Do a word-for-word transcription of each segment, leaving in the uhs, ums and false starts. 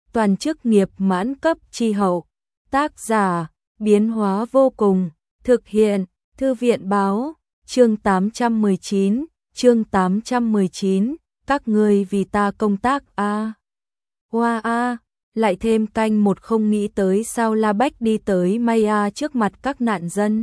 toàn chức nghiệp mãn cấp chi hậu. Tác giả, biến hóa vô cùng, thực hiện, thư viện báo, chương tám trăm mười chín, chương tám trăm mười chín, các ngươi vì ta công tác a. Hoa a, lại thêm canh một không nghĩ tới sao La Bách đi tới Maya trước mặt các nạn dân.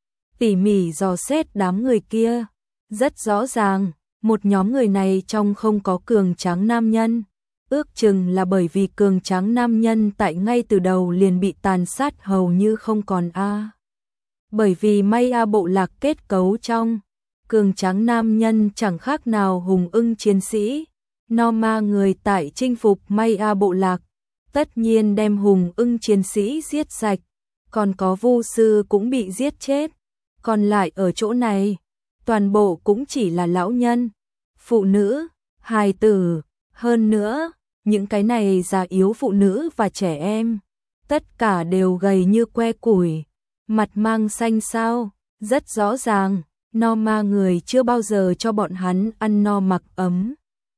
Tỉ mỉ dò xét đám người kia, rất rõ ràng, một nhóm người này trong không có cường tráng nam nhân. Ước chừng là bởi vì cường tráng nam nhân tại ngay từ đầu liền bị tàn sát hầu như không còn a. Bởi vì Maya bộ lạc kết cấu trong, cường tráng nam nhân chẳng khác nào hùng ưng chiến sĩ. Norma người tại chinh phục Maya bộ lạc, tất nhiên đem hùng ưng chiến sĩ giết sạch, còn có vu sư cũng bị giết chết. Còn lại ở chỗ này, toàn bộ cũng chỉ là lão nhân, phụ nữ, hài tử, hơn nữa, những cái này già yếu phụ nữ và trẻ em, tất cả đều gầy như que củi, mặt mang xanh xao, rất rõ ràng, Norma người chưa bao giờ cho bọn hắn ăn no mặc ấm.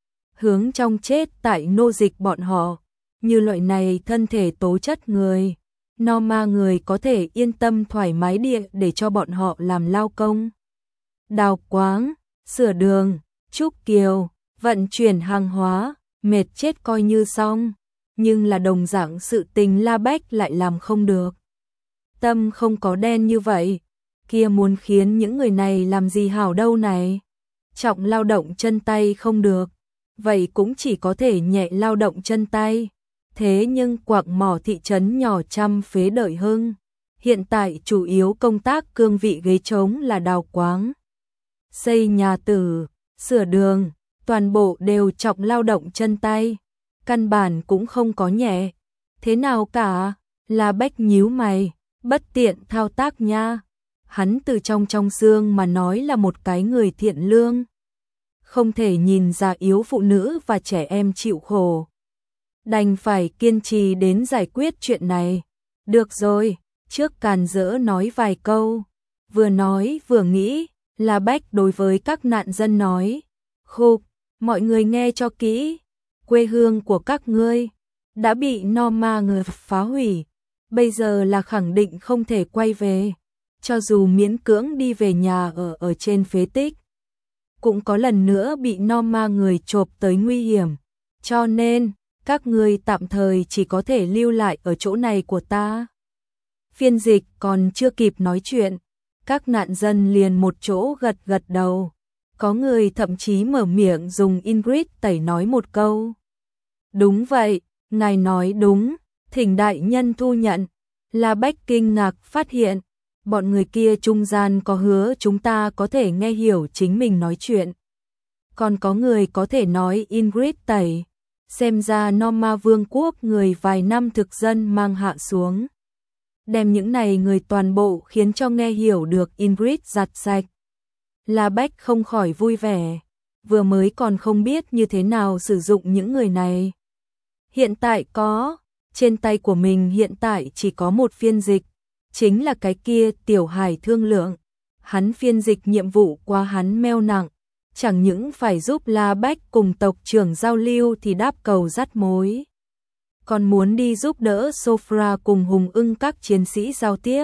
Hướng trong chết tại nô dịch bọn họ, như loại này thân thể tố chất người, Norma người có thể yên tâm thoải mái địa để cho bọn họ làm lao công. Đào quáng, sửa đường, trúc kiều, vận chuyển hàng hóa, mệt chết coi như xong, nhưng là đồng dạng sự tình La Bách lại làm không được. Tâm không có đen như vậy, kia muốn khiến những người này làm gì hảo đâu này. Trọng lao động chân tay không được, vậy cũng chỉ có thể nhẹ lao động chân tay. Thế nhưng quặng mỏ thị trấn nhỏ trăm phế đợi hưng, hiện tại chủ yếu công tác cương vị ghế trống là đào quáng, xây nhà tử, sửa đường, toàn bộ đều trọng lao động chân tay, căn bản cũng không có nhẹ. Thế nào cả, La Bách nhíu mày, bất tiện thao tác nha. Hắn từ trong trong xương mà nói là một cái người thiện lương, không thể nhìn già yếu phụ nữ và trẻ em chịu khổ. Đành phải kiên trì đến giải quyết chuyện này. Được rồi, trước càn rỡ nói vài câu, vừa nói vừa nghĩ, La Bách đối với các nạn dân nói, khục, mọi người nghe cho kỹ, quê hương của các ngươi đã bị Norma người phá hủy, bây giờ là khẳng định không thể quay về, cho dù miễn cưỡng đi về nhà ở ở trên phế tích, cũng có lần nữa bị Norma người chộp tới nguy hiểm, cho nên các ngươi tạm thời chỉ có thể lưu lại ở chỗ này của ta. Phiên dịch còn chưa kịp nói chuyện, các nạn dân liền một chỗ gật gật đầu, có người thậm chí mở miệng dùng Ingrid tẩy nói một câu. Đúng vậy, ngài nói đúng, thỉnh đại nhân thu nhận. La Bách kinh ngạc phát hiện, bọn người kia trung gian có hứa chúng ta có thể nghe hiểu chính mình nói chuyện. Còn có người có thể nói Ingrid tẩy. Xem ra Norma vương quốc người vài năm thực dân mang hạ xuống, đem những này người toàn bộ khiến cho nghe hiểu được Ingrid giặt sạch. La Bách không khỏi vui vẻ, vừa mới còn không biết như thế nào sử dụng những người này. Hiện tại có, trên tay của mình hiện tại chỉ có một phiên dịch, chính là cái kia Tiểu Hải thương lượng. Hắn phiên dịch nhiệm vụ qua hắn meo nặng, chẳng những phải giúp La Bách cùng tộc trưởng giao lưu thì đáp cầu dắt mối, còn muốn đi giúp đỡ Sofra cùng hùng ưng các chiến sĩ giao tiếp.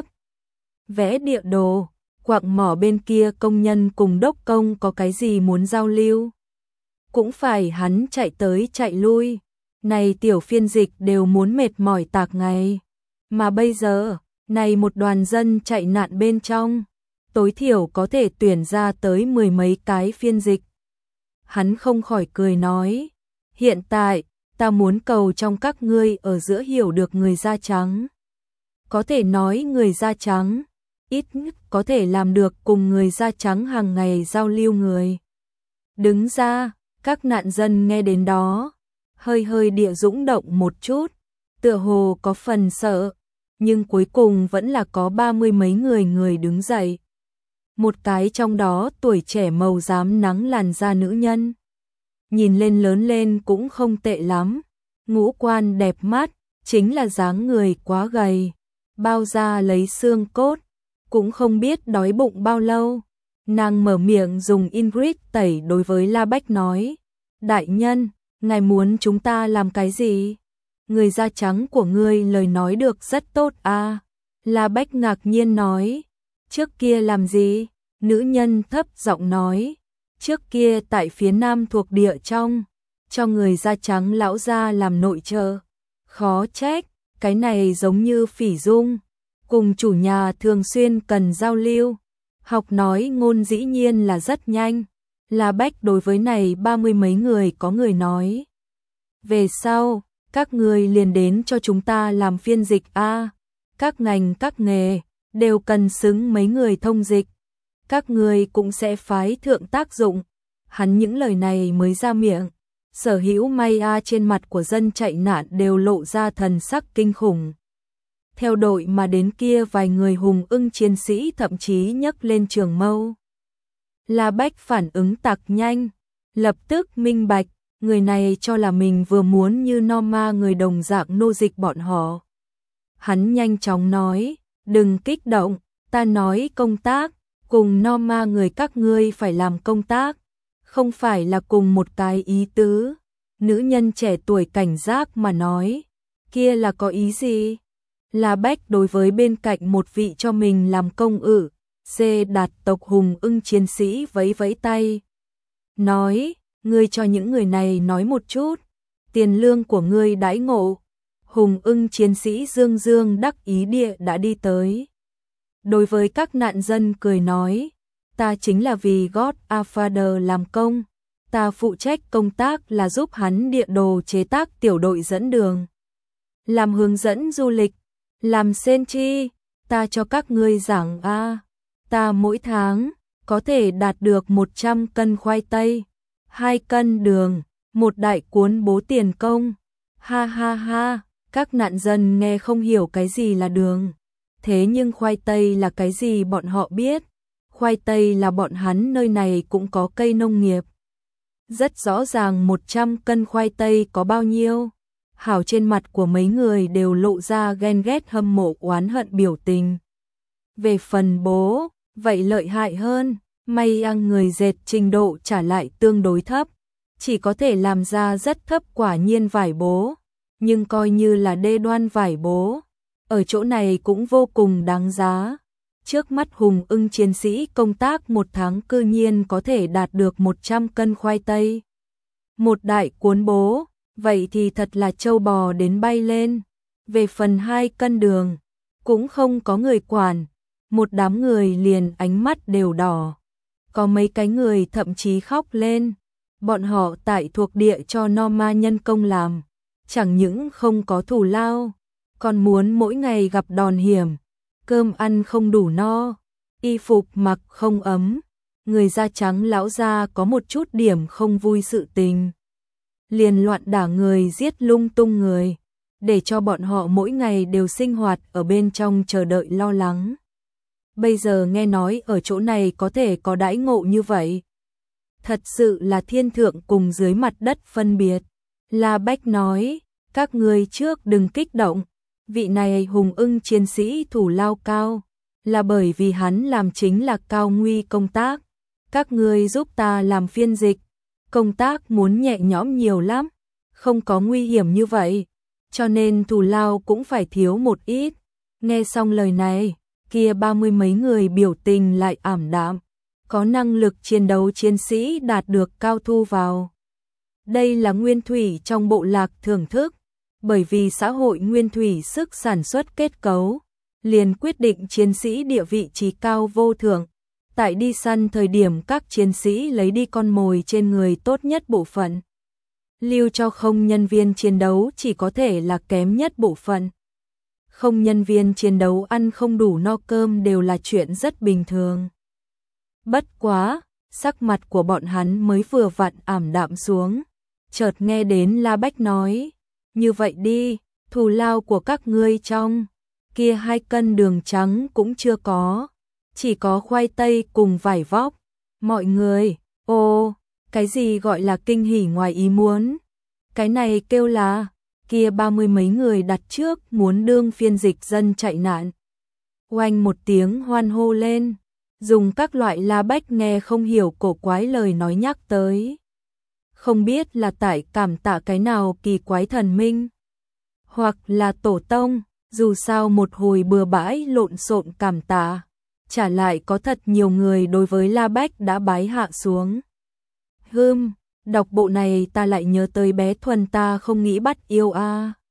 Vẽ địa đồ, quặng mỏ bên kia công nhân cùng đốc công có cái gì muốn giao lưu, cũng phải hắn chạy tới chạy lui. Này tiểu phiên dịch đều muốn mệt mỏi tạc ngày, mà bây giờ, này một đoàn dân chạy nạn bên trong, tối thiểu có thể tuyển ra tới mười mấy cái phiên dịch. Hắn không khỏi cười nói, hiện tại, ta muốn cầu trong các ngươi ở giữa hiểu được người da trắng. Có thể nói người da trắng, ít nhất có thể làm được cùng người da trắng hàng ngày giao lưu người. Đứng ra, các nạn dân nghe đến đó, hơi hơi địa dũng động một chút, tựa hồ có phần sợ, nhưng cuối cùng vẫn là có ba mươi mấy người người đứng dậy. Một cái trong đó tuổi trẻ màu rám nắng làn da nữ nhân, nhìn lên lớn lên cũng không tệ lắm, ngũ quan đẹp mắt, chính là dáng người quá gầy, bao da lấy xương cốt, cũng không biết đói bụng bao lâu. Nàng mở miệng dùng Ingrid tẩy đối với La Bách nói, đại nhân, ngài muốn chúng ta làm cái gì? người da trắng của ngươi lời nói được rất tốt à. La Bách ngạc nhiên nói, trước kia làm gì? Nữ nhân thấp giọng nói, trước kia tại phía nam thuộc địa trong, cho người da trắng lão gia làm nội trợ. Khó trách, cái này giống như Phỉ Dung, cùng chủ nhà thường xuyên cần giao lưu, học nói ngôn dĩ nhiên là rất nhanh. La Bách đối với này ba mươi mấy người có người nói, về sau, các người liền đến cho chúng ta làm phiên dịch a, các ngành các nghề đều cần xứng mấy người thông dịch, các người cũng sẽ phái thượng tác dụng. Hắn những lời này mới ra miệng, sở hữu may a trên mặt của dân chạy nạn đều lộ ra thần sắc kinh khủng. Theo đội mà đến kia vài người hùng ưng chiến sĩ thậm chí nhấc lên trường mâu. La Bách phản ứng tặc nhanh, lập tức minh bạch, người này cho là mình vừa muốn như Norma người đồng dạng nô dịch bọn họ. Hắn nhanh chóng nói, đừng kích động, ta nói công tác, cùng Norma người các ngươi phải làm công tác, không phải là cùng một cái ý tứ. Nữ nhân trẻ tuổi cảnh giác mà nói, kia là có ý gì? La Bách đối với bên cạnh một vị cho mình làm công ử, xê đạt tộc hùng ưng chiến sĩ vẫy vẫy tay. Nói, ngươi cho những người này nói một chút, tiền lương của ngươi đãi ngộ. Hùng ưng chiến sĩ Dương Dương đắc ý địa đã đi tới. Đối với các nạn dân cười nói, ta chính là vì Godfather làm công, ta phụ trách công tác là giúp hắn địa đồ chế tác tiểu đội dẫn đường, làm hướng dẫn du lịch, làm sen chi, ta cho các ngươi giảng a, ta mỗi tháng có thể đạt được một trăm cân khoai tây, hai cân đường, một đại cuốn bố tiền công. Ha ha ha, các nạn dân nghe không hiểu cái gì là đường, thế nhưng khoai tây là cái gì bọn họ biết. Khoai tây là bọn hắn nơi này cũng có cây nông nghiệp. Rất rõ ràng một trăm cân khoai tây có bao nhiêu. Hảo, trên mặt của mấy người đều lộ ra ghen ghét hâm mộ oán hận biểu tình. Về phần bố, vậy lợi hại hơn, may ăn người dệt trình độ trả lại tương đối thấp, chỉ có thể làm ra rất thấp quả nhiên vải bố, nhưng coi như là đê đoan vải bố, ở chỗ này cũng vô cùng đáng giá. Trước mắt hùng ưng chiến sĩ công tác một tháng cư nhiên có thể đạt được một trăm cân khoai tây. Một đại cuốn bố, vậy thì thật là trâu bò đến bay lên. Về phần hai cân đường, cũng không có người quản, một đám người liền ánh mắt đều đỏ. Có mấy cái người thậm chí khóc lên, bọn họ tại thuộc địa cho Norma nhân công làm, chẳng những không có thù lao, còn muốn mỗi ngày gặp đòn hiểm. Cơm ăn không đủ no, y phục mặc không ấm, người da trắng lão gia có một chút điểm không vui sự tình. Liền loạn đả người giết lung tung người, để cho bọn họ mỗi ngày đều sinh hoạt ở bên trong chờ đợi lo lắng. Bây giờ nghe nói ở chỗ này có thể có đãi ngộ như vậy. Thật sự là thiên thượng cùng dưới mặt đất phân biệt. La Bách nói, các ngươi trước đừng kích động. Vị này hùng ưng chiến sĩ thủ lao cao, là bởi vì hắn làm chính là cao nguy công tác. Các ngươi giúp ta làm phiên dịch, công tác muốn nhẹ nhõm nhiều lắm, không có nguy hiểm như vậy, cho nên thủ lao cũng phải thiếu một ít. Nghe xong lời này, kia ba mươi mấy người biểu tình lại ảm đạm, có năng lực chiến đấu chiến sĩ đạt được cao thu vào. Đây là nguyên thủy trong bộ lạc thưởng thức. Bởi vì xã hội nguyên thủy sức sản xuất kết cấu, liền quyết định chiến sĩ địa vị trí cao vô thượng. Tại đi săn thời điểm các chiến sĩ lấy đi con mồi trên người tốt nhất bộ phận. Lưu cho không nhân viên chiến đấu chỉ có thể là kém nhất bộ phận. Không nhân viên chiến đấu ăn không đủ no cơm đều là chuyện rất bình thường. Bất quá, sắc mặt của bọn hắn mới vừa vặn ảm đạm xuống. Chợt nghe đến La Bách nói, như vậy đi, thù lao của các ngươi trong kia hai cân đường trắng cũng chưa có, chỉ có khoai tây cùng vải vóc. Mọi người, ô, cái gì gọi là kinh hỉ ngoài ý muốn? Cái này kêu là, kia ba mươi mấy người đặt trước muốn đương phiên dịch dân chạy nạn. Oanh một tiếng hoan hô lên, dùng các loại La Bách nghe không hiểu cổ quái lời nói nhắc tới. Không biết là tại cảm tạ cái nào kỳ quái thần minh. hoặc là tổ tông, dù sao một hồi bừa bãi lộn xộn cảm tạ, trả lại có thật nhiều người đối với La Bách đã bái hạ xuống. Hưm, đọc bộ này ta lại nhớ tới bé Thuần ta không nghĩ bắt yêu a.